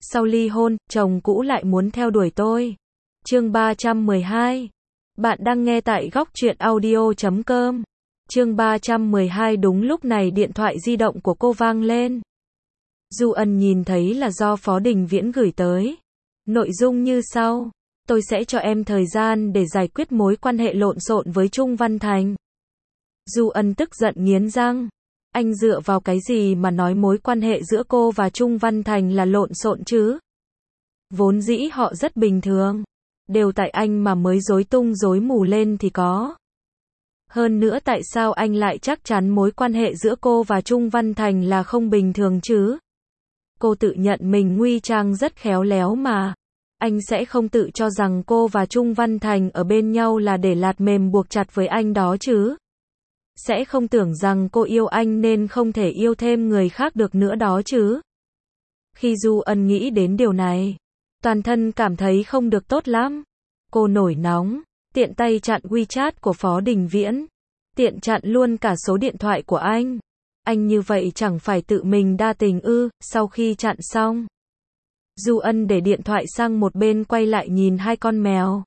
Sau ly hôn, chồng cũ lại muốn theo đuổi tôi. Chương 312. Bạn đang nghe tại góc truyện audio.com. Chương 312. Đúng lúc này điện thoại di động của cô vang lên. Du Ân nhìn thấy là do Phó Đình Viễn gửi tới. Nội dung như sau: tôi sẽ cho em thời gian để giải quyết mối quan hệ lộn xộn với Trung Văn Thành. Du Ân tức giận nghiến răng. Anh dựa vào cái gì mà nói mối quan hệ giữa cô và Trung Văn Thành là lộn xộn chứ? Vốn dĩ họ rất bình thường. Đều tại anh mà mới rối tung rối mù lên thì có. Hơn nữa tại sao anh lại chắc chắn mối quan hệ giữa cô và Trung Văn Thành là không bình thường chứ? Cô tự nhận mình nguy trang rất khéo léo mà. Anh sẽ không tự cho rằng cô và Trung Văn Thành ở bên nhau là để lạt mềm buộc chặt với anh đó chứ? Sẽ không tưởng rằng cô yêu anh nên không thể yêu thêm người khác được nữa đó chứ? Khi Du Ân nghĩ đến điều này, toàn thân cảm thấy không được tốt lắm. Cô nổi nóng, tiện tay chặn WeChat của Phó Đình Viễn, tiện chặn luôn cả số điện thoại của anh. Anh như vậy chẳng phải tự mình đa tình ư? Sau khi chặn xong, Du Ân để điện thoại sang một bên quay lại nhìn hai con mèo.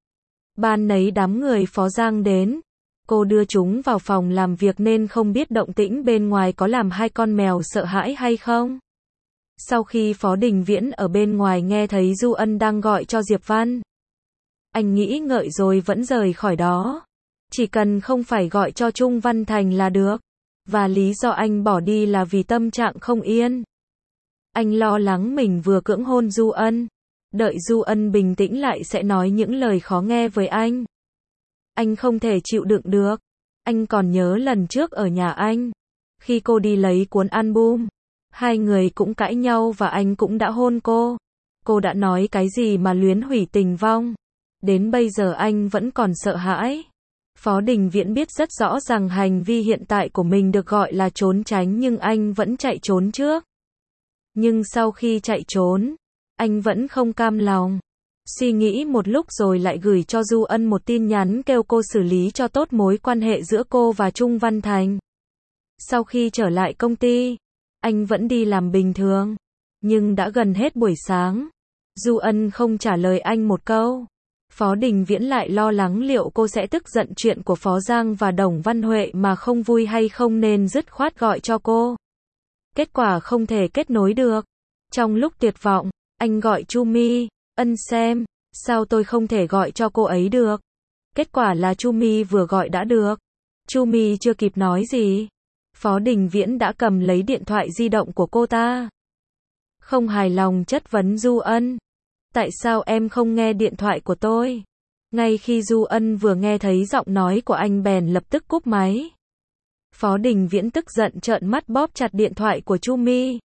Ban nấy đám người Phó Giang đến. Cô đưa chúng vào phòng làm việc nên không biết động tĩnh bên ngoài có làm hai con mèo sợ hãi hay không. Sau khi Phó Đình Viễn ở bên ngoài nghe thấy Du Ân đang gọi cho Diệp Văn, anh nghĩ ngợi rồi vẫn rời khỏi đó. Chỉ cần không phải gọi cho Trung Văn Thành là được. Và lý do anh bỏ đi là vì tâm trạng không yên. Anh lo lắng mình vừa cưỡng hôn Du Ân. Đợi Du Ân bình tĩnh lại sẽ nói những lời khó nghe với anh. Anh không thể chịu đựng được. Anh còn nhớ lần trước ở nhà anh, khi cô đi lấy cuốn album, hai người cũng cãi nhau và anh cũng đã hôn cô. Cô đã nói cái gì mà luyến hủy tình vong. Đến bây giờ anh vẫn còn sợ hãi. Phó Đình Viễn biết rất rõ rằng hành vi hiện tại của mình được gọi là trốn tránh nhưng anh vẫn chạy trốn trước. Nhưng sau khi chạy trốn, anh vẫn không cam lòng. Suy nghĩ một lúc rồi lại gửi cho Du Ân một tin nhắn kêu cô xử lý cho tốt mối quan hệ giữa cô và Trung Văn Thành. Sau khi trở lại công ty, anh vẫn đi làm bình thường. Nhưng đã gần hết buổi sáng, Du Ân không trả lời anh một câu. Phó Đình Viễn lại lo lắng liệu cô sẽ tức giận chuyện của Phó Giang và Đồng Văn Huệ mà không vui hay không nên dứt khoát gọi cho cô. Kết quả không thể kết nối được. Trong lúc tuyệt vọng, anh gọi Chu Mi. Ân xem, sao tôi không thể gọi cho cô ấy được? Kết quả là Chu Mi vừa gọi đã được. Chu Mi chưa kịp nói gì, Phó Đình Viễn đã cầm lấy điện thoại di động của cô ta. Không hài lòng chất vấn Du Ân. Tại sao em không nghe điện thoại của tôi? Ngay khi Du Ân vừa nghe thấy giọng nói của anh bèn lập tức cúp máy. Phó Đình Viễn tức giận trợn mắt bóp chặt điện thoại của Chu Mi.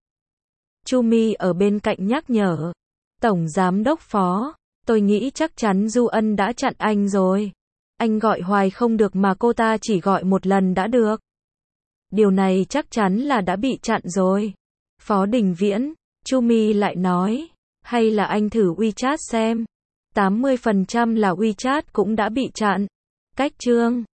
Chu Mi ở bên cạnh nhắc nhở. Tổng Giám đốc Phó, tôi nghĩ chắc chắn Du Ân đã chặn anh rồi. Anh gọi hoài không được mà cô ta chỉ gọi một lần đã được. Điều này chắc chắn là đã bị chặn rồi. Phó Đình Viễn, Chu Mi lại nói. Hay là anh thử WeChat xem. 80% là WeChat cũng đã bị chặn. Cách chương